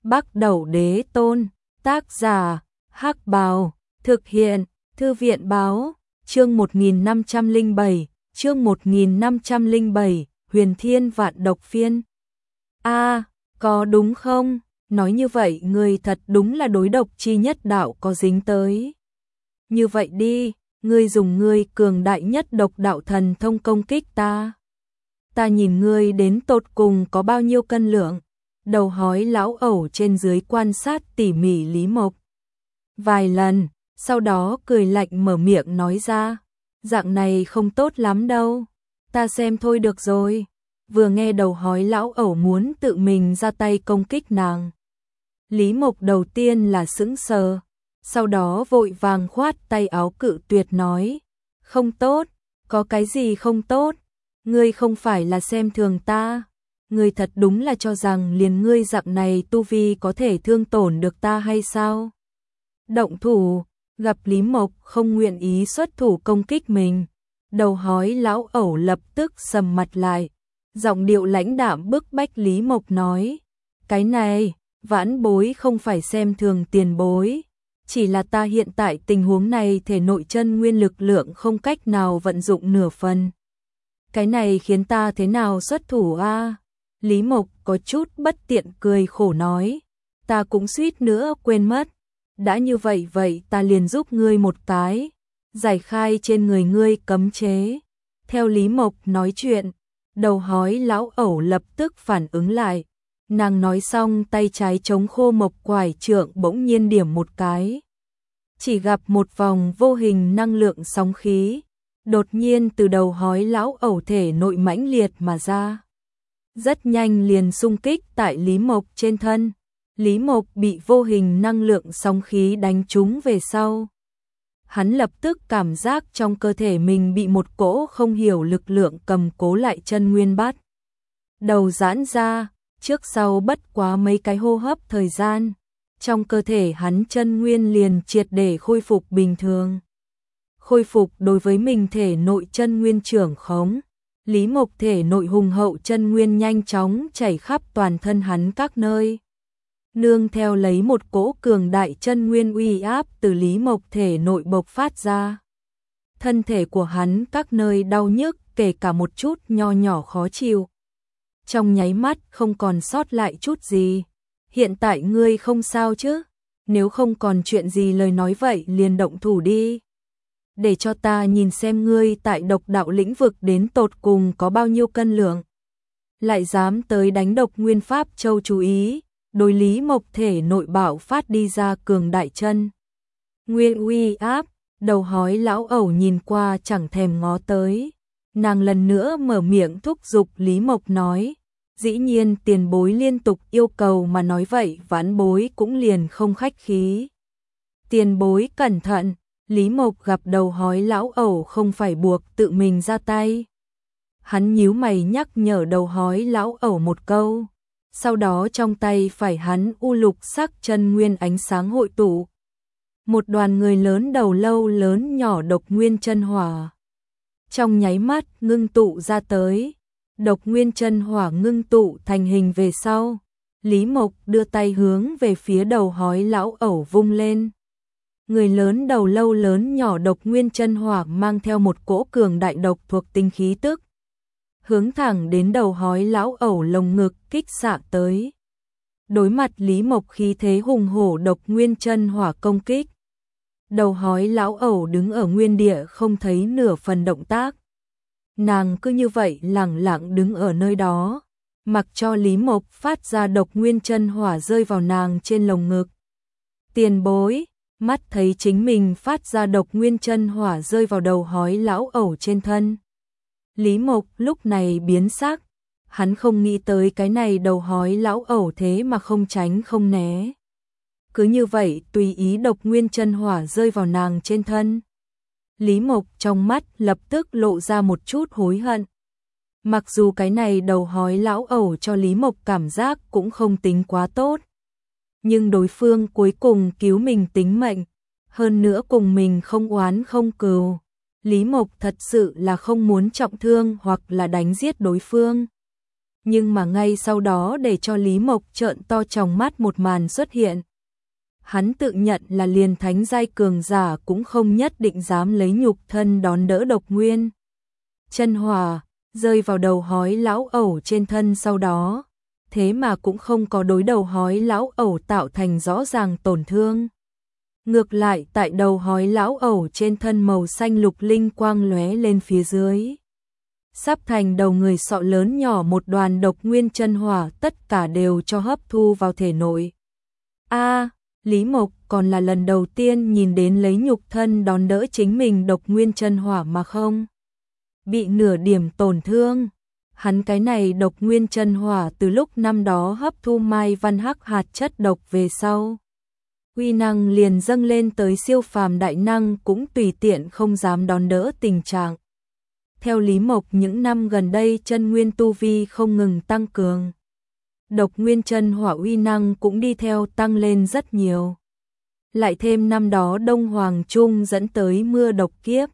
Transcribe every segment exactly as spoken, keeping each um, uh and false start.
Bắc Đẩu Đế Tôn, tác giả, Hắc Bào, thực hiện, Thư viện báo, chương một nghìn năm trăm lẻ bảy, chương một nghìn năm trăm lẻ bảy, Huyền Thiên Vạn Độc Phiên. A, có đúng không? Nói như vậy ngươi thật đúng là đối độc chi nhất đạo có dính tới. Như vậy đi, ngươi dùng ngươi cường đại nhất độc đạo thần thông công kích ta. Ta nhìn ngươi đến tột cùng có bao nhiêu cân lượng. Đầu hói lão ẩu trên dưới quan sát tỉ mỉ Lý Mộc vài lần, sau đó cười lạnh mở miệng nói ra, dạng này không tốt lắm đâu, ta xem thôi được rồi. Vừa nghe đầu hói lão ẩu muốn tự mình ra tay công kích nàng, Lý Mộc đầu tiên là sững sờ, sau đó vội vàng khoát tay áo cự tuyệt nói, không tốt, có cái gì không tốt, ngươi không phải là xem thường ta. Ngươi thật đúng là cho rằng liền ngươi dạng này tu vi có thể thương tổn được ta hay sao? Động thủ, gặp Lý Mộc không nguyện ý xuất thủ công kích mình, đầu hói lão ẩu lập tức sầm mặt lại, giọng điệu lãnh đạm bức bách Lý Mộc nói, cái này, vãn bối không phải xem thường tiền bối, chỉ là ta hiện tại tình huống này thể nội chân nguyên lực lượng không cách nào vận dụng nửa phần. Cái này khiến ta thế nào xuất thủ a? À? Lý Mộc có chút bất tiện cười khổ nói, ta cũng suýt nữa quên mất, đã như vậy vậy ta liền giúp ngươi một cái, giải khai trên người ngươi cấm chế. Theo Lý Mộc nói chuyện, đầu hói lão ẩu lập tức phản ứng lại, nàng nói xong tay trái chống khô mộc quải trượng bỗng nhiên điểm một cái. Chỉ gặp một vòng vô hình năng lượng sóng khí, đột nhiên từ đầu hói lão ẩu thể nội mãnh liệt mà ra. Rất nhanh liền xung kích tại Lý Mộc trên thân. Lý Mộc bị vô hình năng lượng sóng khí đánh trúng về sau. Hắn lập tức cảm giác trong cơ thể mình bị một cỗ không hiểu lực lượng cầm cố lại chân nguyên bắt. Đầu giãn ra, trước sau bất quá mấy cái hô hấp thời gian. Trong cơ thể hắn chân nguyên liền triệt để khôi phục bình thường. Khôi phục đối với mình thể nội chân nguyên trưởng khống. Lý Mộc thể nội hùng hậu chân nguyên nhanh chóng chảy khắp toàn thân hắn các nơi. Nương theo lấy một cỗ cường đại chân nguyên uy áp từ Lý Mộc thể nội bộc phát ra. Thân thể của hắn các nơi đau nhức kể cả một chút nho nhỏ khó chịu. Trong nháy mắt không còn sót lại chút gì. Hiện tại ngươi không sao chứ? Nếu không còn chuyện gì lời nói vậy liền động thủ đi. Để cho ta nhìn xem ngươi tại độc đạo lĩnh vực đến tột cùng có bao nhiêu cân lượng. Lại dám tới đánh độc nguyên pháp châu chú ý, đối Lý Mộc thể nội bạo phát đi ra cường đại chân. Nguyên uy áp, đầu hói lão ẩu nhìn qua chẳng thèm ngó tới. Nàng lần nữa mở miệng thúc giục Lý Mộc nói, dĩ nhiên tiền bối liên tục yêu cầu mà nói vậy vãn bối cũng liền không khách khí. Tiền bối cẩn thận. Lý Mộc gặp đầu hói lão ẩu không phải buộc tự mình ra tay. Hắn nhíu mày nhắc nhở đầu hói lão ẩu một câu. Sau đó trong tay phải hắn u lục sắc chân nguyên ánh sáng hội tụ. Một đoàn người lớn đầu lâu lớn nhỏ độc nguyên chân hỏa. Trong nháy mắt ngưng tụ ra tới. Độc nguyên chân hỏa ngưng tụ thành hình về sau. Lý Mộc đưa tay hướng về phía đầu hói lão ẩu vung lên. Người lớn đầu lâu lớn nhỏ độc nguyên chân hỏa mang theo một cỗ cường đại độc thuộc tinh khí tức. Hướng thẳng đến đầu hói lão ẩu lồng ngực kích xạ tới. Đối mặt Lý Mộc khí thế hùng hổ độc nguyên chân hỏa công kích. Đầu hói lão ẩu đứng ở nguyên địa không thấy nửa phần động tác. Nàng cứ như vậy lẳng lặng đứng ở nơi đó. Mặc cho Lý Mộc phát ra độc nguyên chân hỏa rơi vào nàng trên lồng ngực. Tiền bối. Mắt thấy chính mình phát ra độc nguyên chân hỏa rơi vào đầu hói lão ẩu trên thân. Lý Mộc lúc này biến sắc, hắn không nghĩ tới cái này đầu hói lão ẩu thế mà không tránh không né. Cứ như vậy tùy ý độc nguyên chân hỏa rơi vào nàng trên thân. Lý Mộc trong mắt lập tức lộ ra một chút hối hận. Mặc dù cái này đầu hói lão ẩu cho Lý Mộc cảm giác cũng không tính quá tốt. Nhưng đối phương cuối cùng cứu mình tính mệnh, hơn nữa cùng mình không oán không cừu. Lý Mộc thật sự là không muốn trọng thương hoặc là đánh giết đối phương. Nhưng mà ngay sau đó để cho Lý Mộc trợn to tròng mắt một màn xuất hiện. Hắn tự nhận là liền thánh giai cường giả cũng không nhất định dám lấy nhục thân đón đỡ độc nguyên chân hỏa, rơi vào đầu hói lão ẩu trên thân sau đó, thế mà cũng không có đối đầu hói lão ẩu tạo thành rõ ràng tổn thương. Ngược lại tại đầu hói lão ẩu trên thân màu xanh lục linh quang lóe lên phía dưới. Sắp thành đầu người sọ lớn nhỏ một đoàn độc nguyên chân hỏa tất cả đều cho hấp thu vào thể nội. A, Lý Mộc còn là lần đầu tiên nhìn đến lấy nhục thân đón đỡ chính mình độc nguyên chân hỏa mà không bị nửa điểm tổn thương. Hắn cái này độc nguyên chân hỏa từ lúc năm đó hấp thu Mai Văn Hắc hạt chất độc về sau, uy năng liền dâng lên tới siêu phàm đại năng cũng tùy tiện không dám đón đỡ tình trạng. Theo Lý Mộc những năm gần đây chân nguyên tu vi không ngừng tăng cường, độc nguyên chân hỏa uy năng cũng đi theo tăng lên rất nhiều. Lại thêm năm đó Đông Hoàng Trung dẫn tới mưa độc kiếp,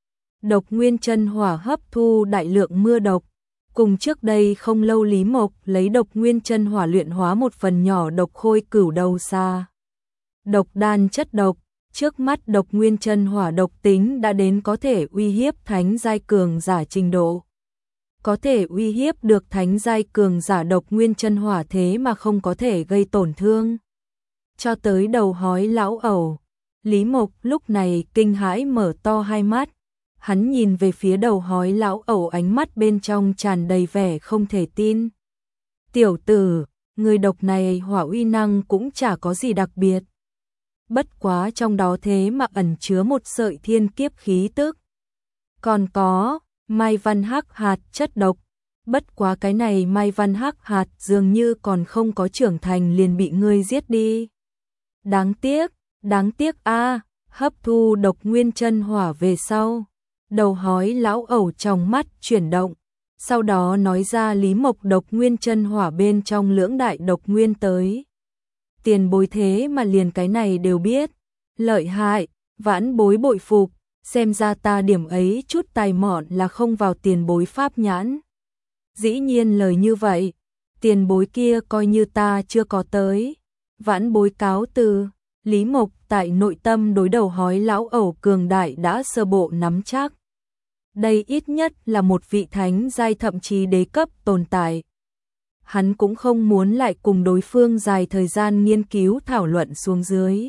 độc nguyên chân hỏa hấp thu đại lượng mưa độc. Cùng trước đây không lâu Lý Mộc lấy độc nguyên chân hỏa luyện hóa một phần nhỏ độc khôi cửu đầu xa. Độc đan chất độc, trước mắt độc nguyên chân hỏa độc tính đã đến có thể uy hiếp thánh giai cường giả trình độ. Có thể uy hiếp được thánh giai cường giả độc nguyên chân hỏa thế mà không có thể gây tổn thương. Cho tới đầu hói lão ẩu, Lý Mộc lúc này kinh hãi mở to hai mắt. Hắn nhìn về phía đầu hói lão ẩu ánh mắt bên trong tràn đầy vẻ không thể tin. Tiểu tử, người độc này hỏa uy năng cũng chả có gì đặc biệt. Bất quá trong đó thế mà ẩn chứa một sợi thiên kiếp khí tức. Còn có, Mai Văn Hắc hạt chất độc. Bất quá cái này Mai Văn Hắc hạt dường như còn không có trưởng thành liền bị ngươi giết đi. Đáng tiếc, đáng tiếc a, hấp thu độc nguyên chân hỏa về sau. Đầu hói lão ẩu trong mắt chuyển động, sau đó nói ra Lý Mộc độc nguyên chân hỏa bên trong lưỡng đại độc nguyên tới. Tiền bối thế mà liền cái này đều biết, lợi hại, vãn bối bội phục, xem ra ta điểm ấy chút tài mọn là không vào tiền bối pháp nhãn. Dĩ nhiên lời như vậy, tiền bối kia coi như ta chưa có tới, vãn bối cáo từ. Lý Mộc tại nội tâm đối đầu hói lão ẩu cường đại đã sơ bộ nắm chắc. Đây ít nhất là một vị thánh giai thậm chí đế cấp tồn tại. Hắn cũng không muốn lại cùng đối phương dài thời gian nghiên cứu thảo luận xuống dưới.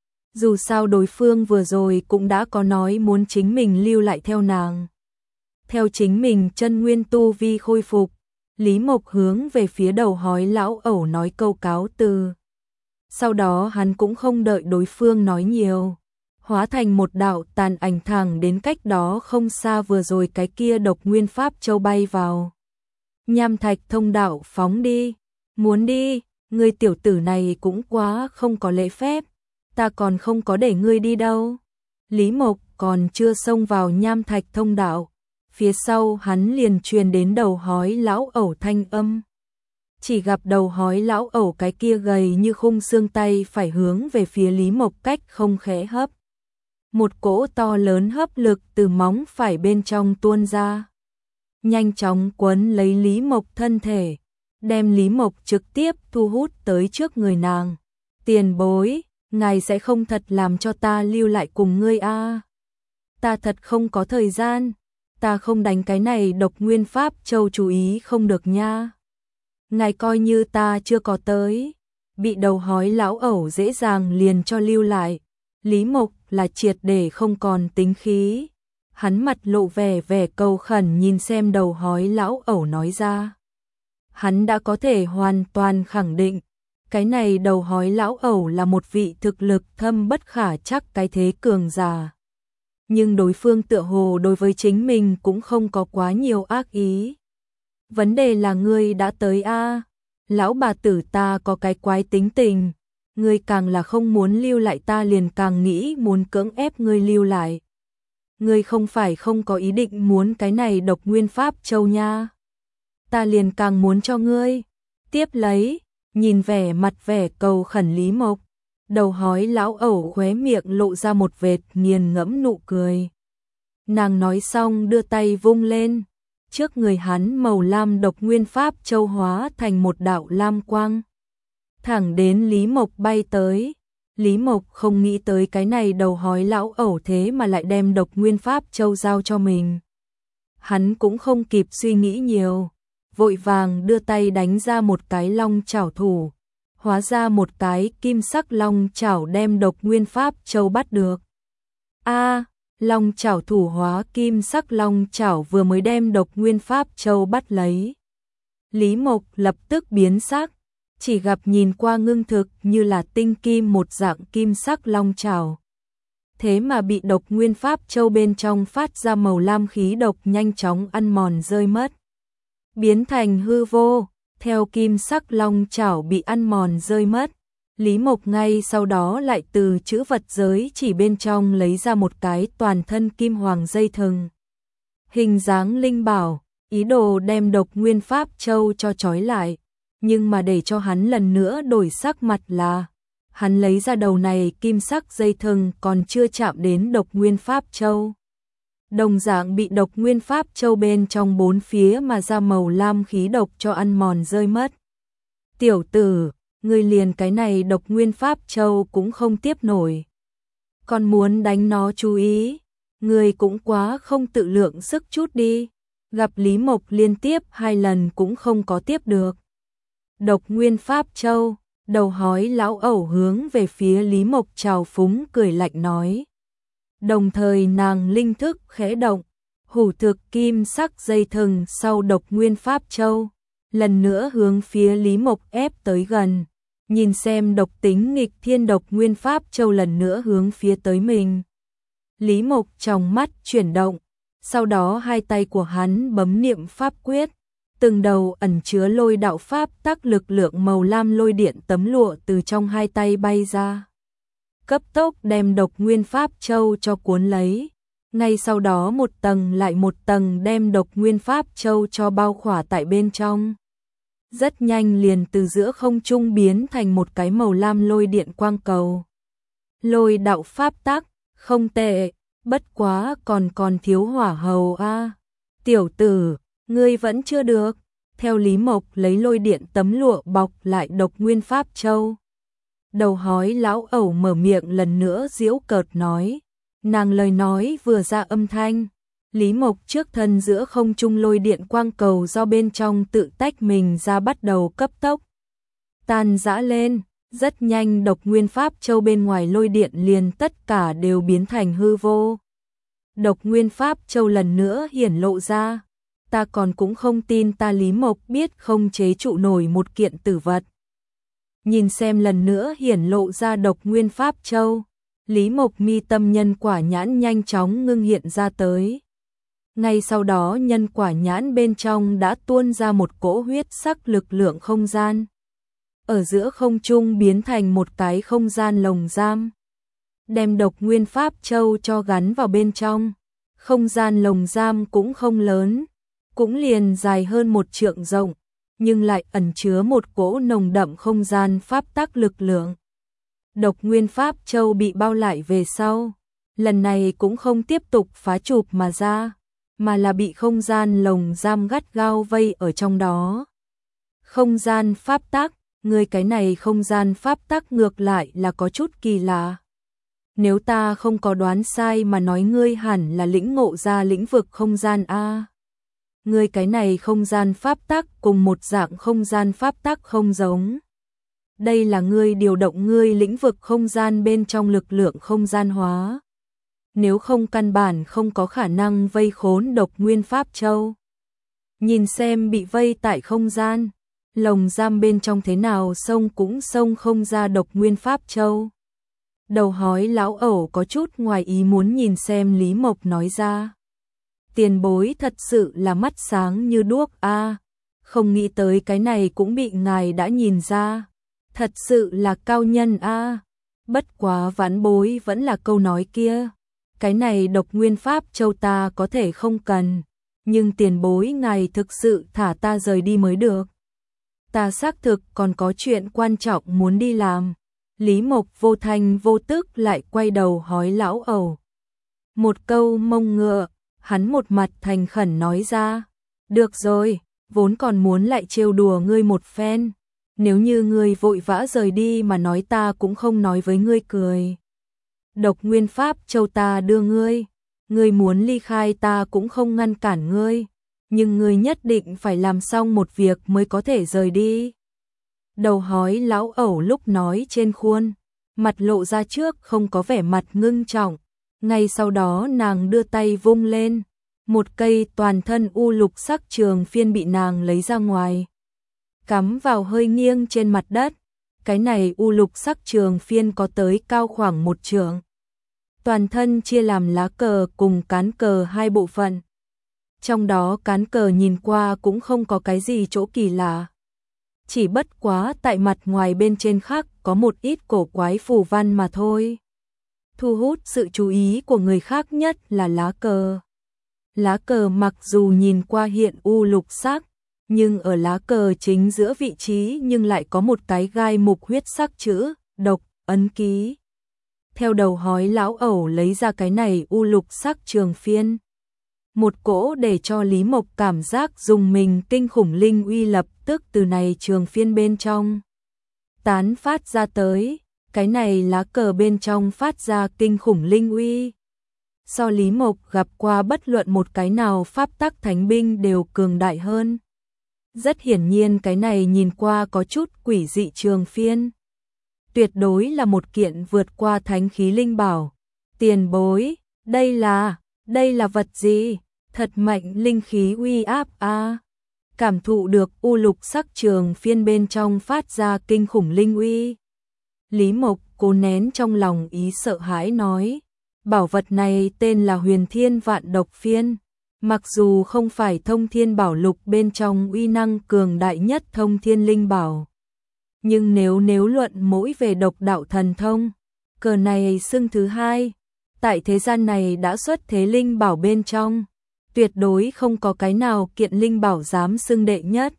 Dù sao đối phương vừa rồi cũng đã có nói muốn chính mình lưu lại theo nàng. Theo chính mình chân nguyên tu vi khôi phục, Lý Mộc hướng về phía đầu hói lão ẩu nói câu cáo từ. Sau đó hắn cũng không đợi đối phương nói nhiều, hóa thành một đạo tàn ảnh thẳng đến cách đó không xa vừa rồi cái kia độc nguyên pháp châu bay vào. Nham thạch thông đạo phóng đi, muốn đi, ngươi tiểu tử này cũng quá không có lễ phép, ta còn không có để ngươi đi đâu. Lý Mộc còn chưa xông vào nham thạch thông đạo, phía sau hắn liền truyền đến đầu hói lão ẩu thanh âm. Chỉ gặp đầu hói lão ẩu cái kia gầy như khung xương tay phải hướng về phía Lý Mộc cách không khẽ hấp. Một cỗ to lớn hấp lực từ móng phải bên trong tuôn ra. Nhanh chóng quấn lấy Lý Mộc thân thể, đem Lý Mộc trực tiếp thu hút tới trước người nàng. Tiền bối, ngài sẽ không thật làm cho ta lưu lại cùng ngươi a? À? Ta thật không có thời gian, ta không đánh cái này độc nguyên pháp châu chú ý không được nha. Ngài coi như ta chưa có tới, bị đầu hói lão ẩu dễ dàng liền cho lưu lại. Lý Mộc là triệt để không còn tính khí. Hắn mặt lộ vẻ vẻ cầu khẩn nhìn xem đầu hói lão ẩu nói ra. Hắn đã có thể hoàn toàn khẳng định, cái này đầu hói lão ẩu là một vị thực lực thâm bất khả chắc cái thế cường giả. Nhưng đối phương tựa hồ đối với chính mình cũng không có quá nhiều ác ý. Vấn đề là ngươi đã tới a, à? Lão bà tử ta có cái quái tính tình, ngươi càng là không muốn lưu lại ta liền càng nghĩ muốn cưỡng ép ngươi lưu lại. Ngươi không phải không có ý định muốn cái này độc nguyên pháp châu nha. Ta liền càng muốn cho ngươi. Tiếp lấy, nhìn vẻ mặt vẻ cầu khẩn Lý Mộc, đầu hói lão ẩu khóe miệng lộ ra một vệt nghiền ngẫm nụ cười. Nàng nói xong đưa tay vung lên, trước người hắn màu lam độc nguyên pháp châu hóa thành một đạo lam quang. Thẳng đến Lý Mộc bay tới. Lý Mộc không nghĩ tới cái này đầu hói lão ẩu thế mà lại đem độc nguyên pháp châu giao cho mình. Hắn cũng không kịp suy nghĩ nhiều, vội vàng đưa tay đánh ra một cái long chảo thủ, hóa ra một cái kim sắc long chảo đem độc nguyên pháp châu bắt được. A, long chảo thủ hóa kim sắc long chảo vừa mới đem độc nguyên pháp châu bắt lấy. Lý Mộc lập tức biến sắc, chỉ gặp nhìn qua ngưng thực như là tinh kim một dạng kim sắc long chảo. Thế mà bị độc nguyên pháp châu bên trong phát ra màu lam khí độc nhanh chóng ăn mòn rơi mất. Biến thành hư vô, theo kim sắc long chảo bị ăn mòn rơi mất. Lý Mộc ngay sau đó lại từ chữ vật giới chỉ bên trong lấy ra một cái toàn thân kim hoàng dây thừng. Hình dáng linh bảo, ý đồ đem độc nguyên pháp châu cho trói lại. Nhưng mà để cho hắn lần nữa đổi sắc mặt là, hắn lấy ra đầu này kim sắc dây thừng còn chưa chạm đến độc nguyên pháp châu. Đồng dạng bị độc nguyên pháp châu bên trong bốn phía mà ra màu lam khí độc cho ăn mòn rơi mất. Tiểu tử, ngươi liền cái này độc nguyên pháp châu cũng không tiếp nổi. Còn muốn đánh nó chú ý, ngươi cũng quá không tự lượng sức chút đi. Gặp Lý Mộc liên tiếp hai lần cũng không có tiếp được. Độc nguyên pháp châu, đầu hói lão ẩu hướng về phía Lý Mộc trào phúng cười lạnh nói. Đồng thời nàng linh thức khẽ động, hủ thực kim sắc dây thừng sau độc nguyên pháp châu, lần nữa hướng phía Lý Mộc ép tới gần, nhìn xem độc tính nghịch thiên độc nguyên pháp châu lần nữa hướng phía tới mình. Lý Mộc trong mắt chuyển động, sau đó hai tay của hắn bấm niệm pháp quyết, từng đầu ẩn chứa lôi đạo pháp tắc lực lượng màu lam lôi điện tấm lụa từ trong hai tay bay ra. Cấp tốc đem độc nguyên pháp châu cho cuốn lấy, ngay sau đó một tầng lại một tầng đem độc nguyên pháp châu cho bao khỏa tại bên trong. Rất nhanh liền từ giữa không trung biến thành một cái màu lam lôi điện quang cầu. Lôi đạo pháp tắc, không tệ, bất quá còn còn thiếu hỏa hầu a. À. Tiểu tử, ngươi vẫn chưa được. Theo Lý Mộc lấy lôi điện tấm lụa bọc lại độc nguyên pháp châu. Đầu hói lão ẩu mở miệng lần nữa giễu cợt nói. Nàng lời nói vừa ra âm thanh, Lý Mộc trước thân giữa không trung lôi điện quang cầu do bên trong tự tách mình ra bắt đầu cấp tốc tan rã lên, rất nhanh độc nguyên pháp châu bên ngoài lôi điện liền tất cả đều biến thành hư vô. Độc nguyên pháp châu lần nữa hiển lộ ra, ta còn cũng không tin ta Lý Mộc biết không chế trụ nổi một kiện tử vật. Nhìn xem lần nữa hiển lộ ra độc nguyên pháp châu, Lý Mộc mi tâm nhân quả nhãn nhanh chóng ngưng hiện ra tới. Ngay sau đó nhân quả nhãn bên trong đã tuôn ra một cỗ huyết sắc lực lượng không gian. Ở giữa không trung biến thành một cái không gian lồng giam. Đem độc nguyên pháp châu cho gắn vào bên trong. Không gian lồng giam cũng không lớn, cũng liền dài hơn một trượng rộng, nhưng lại ẩn chứa một cỗ nồng đậm không gian pháp tắc lực lượng. Độc nguyên pháp châu bị bao lại về sau, lần này cũng không tiếp tục phá chụp mà ra, mà là bị không gian lồng giam gắt gao vây ở trong đó. Không gian pháp tắc, người cái này không gian pháp tắc ngược lại là có chút kỳ lạ. Nếu ta không có đoán sai mà nói ngươi hẳn là lĩnh ngộ ra lĩnh vực không gian A. Ngươi cái này không gian pháp tắc cùng một dạng không gian pháp tắc không giống. Đây là ngươi điều động ngươi lĩnh vực không gian bên trong lực lượng không gian hóa. Nếu không căn bản không có khả năng vây khốn độc nguyên pháp châu. Nhìn xem bị vây tại không gian, lồng giam bên trong thế nào xông cũng xông không ra độc nguyên pháp châu. Đầu hói lão ẩu có chút ngoài ý muốn nhìn xem Lý Mộc nói ra. Tiền bối thật sự là mắt sáng như đuốc a, à, không nghĩ tới cái này cũng bị ngài đã nhìn ra. Thật sự là cao nhân a. À. Bất quá vãn bối vẫn là câu nói kia. Cái này độc nguyên pháp châu ta có thể không cần, nhưng tiền bối ngài thực sự thả ta rời đi mới được. Ta xác thực còn có chuyện quan trọng muốn đi làm. Lý Mộc vô thanh vô tức lại quay đầu hói lão ẩu. Một câu mông ngựa, hắn một mặt thành khẩn nói ra. Được rồi, vốn còn muốn lại trêu đùa ngươi một phen. Nếu như ngươi vội vã rời đi mà nói ta cũng không nói với ngươi cười. Độc nguyên pháp châu ta đưa ngươi, ngươi muốn ly khai ta cũng không ngăn cản ngươi, nhưng ngươi nhất định phải làm xong một việc mới có thể rời đi. Đầu hói lão ẩu lúc nói trên khuôn, mặt lộ ra trước không có vẻ mặt ngưng trọng, ngay sau đó nàng đưa tay vung lên, một cây toàn thân u lục sắc trường phiên bị nàng lấy ra ngoài, cắm vào hơi nghiêng trên mặt đất. Cái này u lục sắc trường phiên có tới cao khoảng một trượng. Toàn thân chia làm lá cờ cùng cán cờ hai bộ phận. Trong đó cán cờ nhìn qua cũng không có cái gì chỗ kỳ lạ. Chỉ bất quá tại mặt ngoài bên trên khắc có một ít cổ quái phù văn mà thôi. Thu hút sự chú ý của người khác nhất là lá cờ. Lá cờ mặc dù nhìn qua hiện u lục sắc, nhưng ở lá cờ chính giữa vị trí nhưng lại có một cái gai mục huyết sắc chữ độc ấn ký. Theo đầu hói lão ẩu lấy ra cái này u lục sắc trường phiên, một cỗ để cho Lý Mộc cảm giác dùng mình kinh khủng linh uy lập tức từ này trường phiên bên trong tán phát ra tới. Cái này lá cờ bên trong phát ra kinh khủng linh uy, so Lý Mộc gặp qua bất luận một cái nào pháp tắc thánh binh đều cường đại hơn. Rất hiển nhiên cái này nhìn qua có chút quỷ dị trường phiên, tuyệt đối là một kiện vượt qua thánh khí linh bảo. Tiền bối, đây là, đây là vật gì? Thật mạnh linh khí uy áp a. À. Cảm thụ được u lục sắc trường phiên bên trong phát ra kinh khủng linh uy. Lý Mộc cố nén trong lòng ý sợ hãi nói, bảo vật này tên là Huyền Thiên Vạn Độc Phiên. Mặc dù không phải thông thiên bảo lục bên trong uy năng cường đại nhất thông thiên linh bảo, nhưng nếu nếu luận mỗi về độc đạo thần thông, cờ này xưng thứ hai, tại thế gian này đã xuất thế linh bảo bên trong, tuyệt đối không có cái nào kiện linh bảo dám xưng đệ nhất.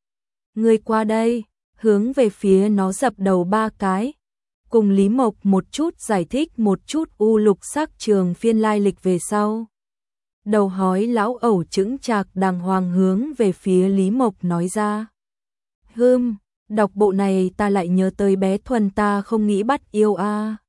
Người qua đây, hướng về phía nó dập đầu ba cái, cùng Lý Mộc một chút giải thích một chút u lục sắc trường phiên lai lịch về sau. Đầu hói lão ẩu chững chạc đàng hoàng hướng về phía Lý Mộc nói ra. Hừm, đọc bộ này ta lại nhớ tới bé Thuần ta không nghĩ bắt yêu a. À.